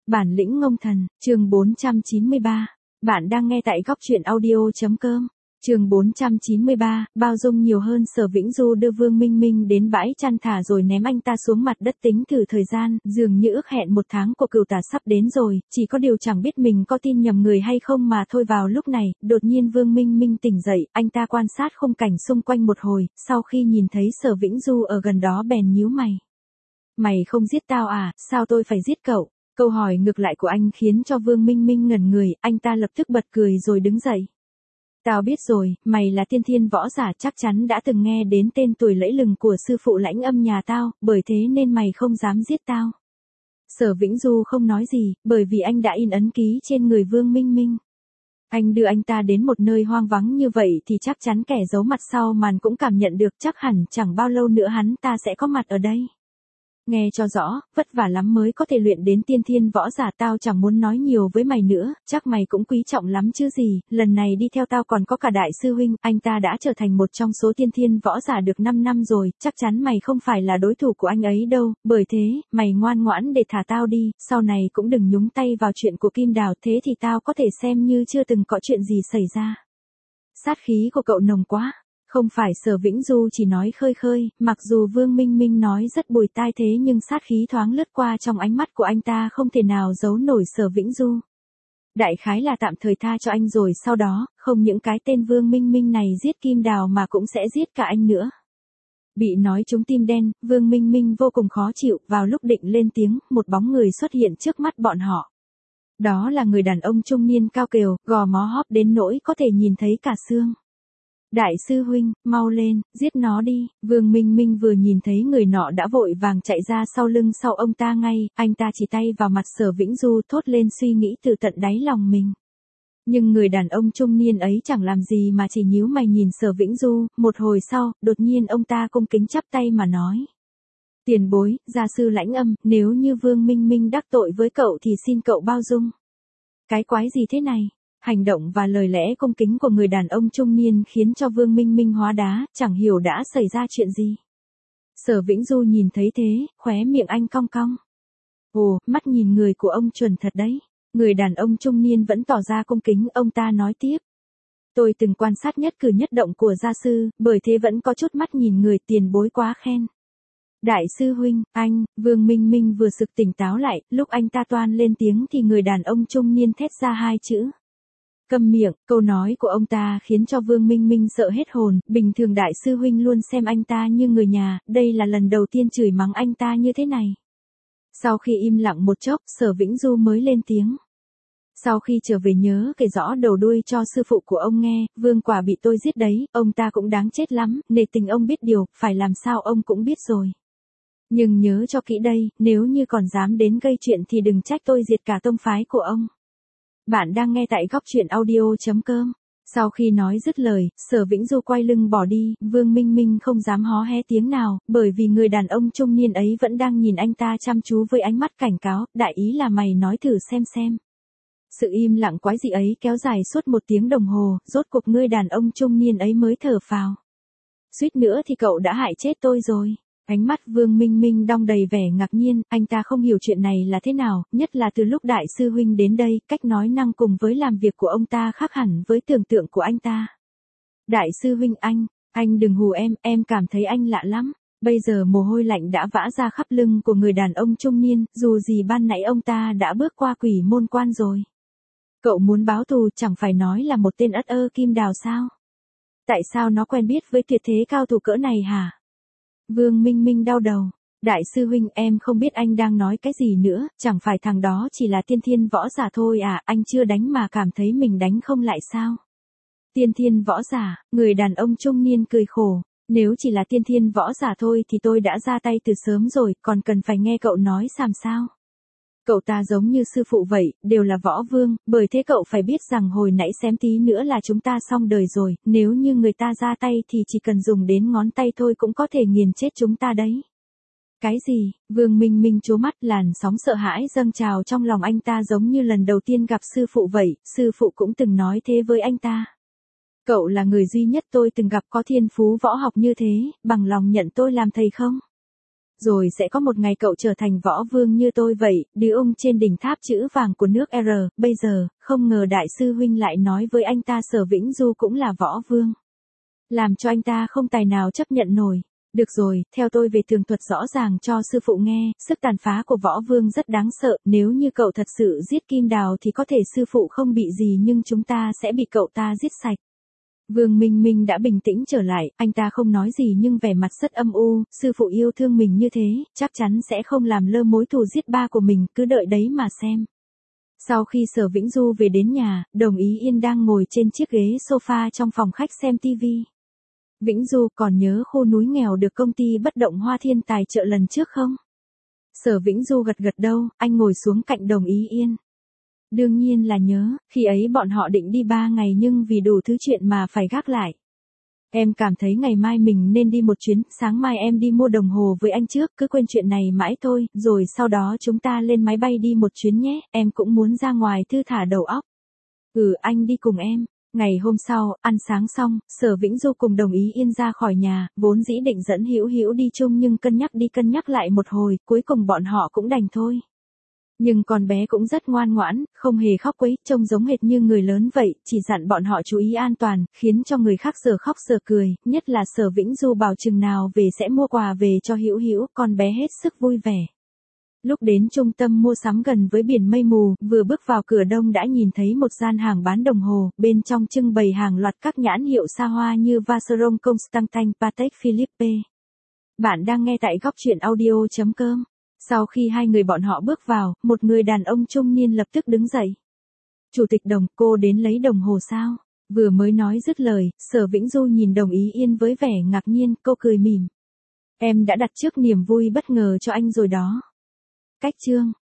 Bản lĩnh ngông thần, chương 493. Bạn đang nghe tại góc audio.com. Chương 493, bao dung nhiều hơn. Sở Vĩnh Du đưa Vương Minh Minh đến bãi chăn thả rồi ném anh ta xuống mặt đất tính thử thời gian, dường như ước hẹn 1 tháng của cừu tả sắp đến rồi, chỉ có điều chẳng biết mình có tin nhầm người hay không mà thôi. Vào lúc này, đột nhiên Vương Minh Minh tỉnh dậy, anh ta quan sát khung cảnh xung quanh một hồi, sau khi nhìn thấy Sở Vĩnh Du ở gần đó bèn nhíu mày. Mày không giết tao à, sao tôi phải giết cậu? Câu hỏi ngược lại của anh khiến cho Vương Minh Minh ngẩn người, anh ta lập tức bật cười rồi đứng dậy. Tao biết rồi, mày là tiên thiên võ giả, chắc chắn đã từng nghe đến tên tuổi lẫy lừng của sư phụ Lãnh Âm nhà tao, bởi thế nên mày không dám giết tao. Sở Vĩnh Du không nói gì, bởi vì anh đã in ấn ký trên người Vương Minh Minh. Anh đưa anh ta đến một nơi hoang vắng như vậy thì chắc chắn kẻ giấu mặt sau màn cũng cảm nhận được, chắc hẳn chẳng bao lâu nữa hắn ta sẽ có mặt ở đây. Nghe cho rõ, vất vả lắm mới có thể luyện đến tiên thiên võ giả, tao chẳng muốn nói nhiều với mày nữa, chắc mày cũng quý trọng lắm chứ gì, lần này đi theo tao còn có cả đại sư huynh, anh ta đã trở thành một trong số tiên thiên võ giả được 5 năm rồi, chắc chắn mày không phải là đối thủ của anh ấy đâu, bởi thế, mày ngoan ngoãn để thả tao đi, sau này cũng đừng nhúng tay vào chuyện của Kim Đào, thế thì tao có thể xem như chưa từng có chuyện gì xảy ra. Sát khí của cậu nồng quá. Không phải, Sở Vĩnh Du chỉ nói khơi khơi, mặc dù Vương Minh Minh nói rất bùi tai thế nhưng sát khí thoáng lướt qua trong ánh mắt của anh ta không thể nào giấu nổi Sở Vĩnh Du. Đại khái là tạm thời tha cho anh rồi sau đó, không những cái tên Vương Minh Minh này giết Kim Đào mà cũng sẽ giết cả anh nữa. Bị nói trúng tim đen, Vương Minh Minh vô cùng khó chịu, vào lúc định lên tiếng, một bóng người xuất hiện trước mắt bọn họ. Đó là người đàn ông trung niên cao kiều, gò má hóp đến nỗi có thể nhìn thấy cả xương. Đại sư huynh, mau lên, giết nó đi. Vương Minh Minh vừa nhìn thấy người nọ đã vội vàng chạy ra sau lưng sau ông ta ngay, anh ta chỉ tay vào mặt Sở Vĩnh Du thốt lên suy nghĩ từ tận đáy lòng mình. Nhưng người đàn ông trung niên ấy chẳng làm gì mà chỉ nhíu mày nhìn Sở Vĩnh Du, một hồi sau, đột nhiên ông ta cung kính chắp tay mà nói. Tiền bối, gia sư Lãnh Âm, nếu như Vương Minh Minh đắc tội với cậu thì xin cậu bao dung. Cái quái gì thế này? Hành động và lời lẽ cung kính của người đàn ông trung niên khiến cho Vương Minh Minh hóa đá, chẳng hiểu đã xảy ra chuyện gì. Sở Vĩnh Du nhìn thấy thế, khóe miệng anh cong cong. Ồ, mắt nhìn người của ông chuẩn thật đấy. Người đàn ông trung niên vẫn tỏ ra cung kính, ông ta nói tiếp. Tôi từng quan sát nhất cử nhất động của gia sư, bởi thế vẫn có chút mắt nhìn người, tiền bối quá khen. Đại sư huynh, anh, Vương Minh Minh vừa sực tỉnh táo lại, lúc anh ta toan lên tiếng thì người đàn ông trung niên thét ra 2 chữ. Câm miệng. Câu nói của ông ta khiến cho Vương Minh Minh sợ hết hồn, bình thường đại sư huynh luôn xem anh ta như người nhà, đây là lần đầu tiên chửi mắng anh ta như thế này. Sau khi im lặng một chốc, Sở Vĩnh Du mới lên tiếng. Sau khi trở về nhớ kể rõ đầu đuôi cho sư phụ của ông nghe, Vương quả bị tôi giết đấy, ông ta cũng đáng chết lắm, nể tình ông biết điều, phải làm sao ông cũng biết rồi. Nhưng nhớ cho kỹ đây, nếu như còn dám đến gây chuyện thì đừng trách tôi diệt cả tông phái của ông. Bạn đang nghe tại góc audio.com. Sau khi nói dứt lời, Sở Vĩnh Du quay lưng bỏ đi, Vương Minh Minh không dám hó hé tiếng nào, bởi vì người đàn ông trung niên ấy vẫn đang nhìn anh ta chăm chú với ánh mắt cảnh cáo, đại ý là mày nói thử xem. Sự im lặng quái dị ấy kéo dài suốt 1 tiếng đồng hồ, rốt cuộc người đàn ông trung niên ấy mới thở phào. Suýt nữa thì cậu đã hại chết tôi rồi. Ánh mắt Vương Minh Minh đong đầy vẻ ngạc nhiên, anh ta không hiểu chuyện này là thế nào, nhất là từ lúc đại sư huynh đến đây, cách nói năng cùng với làm việc của ông ta khác hẳn với tưởng tượng của anh ta. Đại sư huynh anh đừng hù em cảm thấy anh lạ lắm. Bây giờ mồ hôi lạnh đã vã ra khắp lưng của người đàn ông trung niên, dù gì ban nãy ông ta đã bước qua quỷ môn quan rồi. Cậu muốn báo thù chẳng phải nói là một tên ất ơ Kim Đào sao? Tại sao nó quen biết với tuyệt thế cao thủ cỡ này hả? Vương Minh Minh đau đầu. Đại sư huynh, em không biết anh đang nói cái gì nữa, chẳng phải thằng đó chỉ là tiên thiên võ giả thôi à, anh chưa đánh mà cảm thấy mình đánh không lại sao? Tiên thiên võ giả, người đàn ông trung niên cười khổ. Nếu chỉ là tiên thiên võ giả thôi thì tôi đã ra tay từ sớm rồi, còn cần phải nghe cậu nói xàm sao? Cậu ta giống như sư phụ vậy, đều là võ vương, bởi thế cậu phải biết rằng hồi nãy xém tí nữa là chúng ta xong đời rồi, nếu như người ta ra tay thì chỉ cần dùng đến ngón tay thôi cũng có thể nghiền chết chúng ta đấy. Cái gì? Vương Minh Minh trố mắt, làn sóng sợ hãi dâng trào trong lòng anh ta giống như lần đầu tiên gặp sư phụ vậy, sư phụ cũng từng nói thế với anh ta. Cậu là người duy nhất tôi từng gặp có thiên phú võ học như thế, bằng lòng nhận tôi làm thầy không? Rồi sẽ có một ngày cậu trở thành võ vương như tôi vậy, đi ung trên đỉnh tháp chữ vàng của nước R, bây giờ, không ngờ đại sư huynh lại nói với anh ta Sở Vĩnh Du cũng là võ vương. Làm cho anh ta không tài nào chấp nhận nổi. Được rồi, theo tôi về tường thuật rõ ràng cho sư phụ nghe, sức tàn phá của võ vương rất đáng sợ, nếu như cậu thật sự giết Kim Đào thì có thể sư phụ không bị gì nhưng chúng ta sẽ bị cậu ta giết sạch. Vương Minh Minh đã bình tĩnh trở lại, anh ta không nói gì nhưng vẻ mặt rất âm u, sư phụ yêu thương mình như thế, chắc chắn sẽ không làm lơ mối thù giết ba của mình, cứ đợi đấy mà xem. Sau khi Sở Vĩnh Du về đến nhà, Đồng Ý Yên đang ngồi trên chiếc ghế sofa trong phòng khách xem TV. Vĩnh Du, còn nhớ khu núi nghèo được công ty bất động Hoa Thiên tài trợ lần trước không? Sở Vĩnh Du gật gật đầu, anh ngồi xuống cạnh Đồng Ý Yên. Đương nhiên là nhớ, khi ấy bọn họ định đi 3 ngày nhưng vì đủ thứ chuyện mà phải gác lại. Em cảm thấy ngày mai mình nên đi một chuyến, sáng mai em đi mua đồng hồ với anh trước, cứ quên chuyện này mãi thôi, rồi sau đó chúng ta lên máy bay đi một chuyến nhé, em cũng muốn ra ngoài thư thả đầu óc. Anh đi cùng em. Ngày hôm sau, ăn sáng xong, Sở Vĩnh Du cùng Đồng Ý Yên ra khỏi nhà, vốn dĩ định dẫn Hữu Hữu đi chung nhưng cân nhắc đi cân nhắc lại một hồi, cuối cùng bọn họ cũng đành thôi. Nhưng con bé cũng rất ngoan ngoãn, không hề khóc quấy, trông giống hệt như người lớn vậy, chỉ dặn bọn họ chú ý an toàn, khiến cho người khác giờ khóc giờ cười, nhất là Sở Vĩnh Du bảo chừng nào về sẽ mua quà về cho Hữu Hữu, con bé hết sức vui vẻ. Lúc đến trung tâm mua sắm gần với biển mây mù, vừa bước vào cửa đông đã nhìn thấy một gian hàng bán đồng hồ, bên trong trưng bày hàng loạt các nhãn hiệu xa hoa như Vacheron Constantin, Patek Philippe. Bạn đang nghe tại góc truyện audio.com. Sau khi hai người bọn họ bước vào, một người đàn ông trung niên lập tức đứng dậy. Chủ tịch Đồng, cô đến lấy đồng hồ sao? Vừa mới nói dứt lời, Sở Vĩnh Du nhìn Đồng Ý Yên với vẻ ngạc nhiên, cô cười mỉm. Em đã đặt trước niềm vui bất ngờ cho anh rồi đó. Cách chương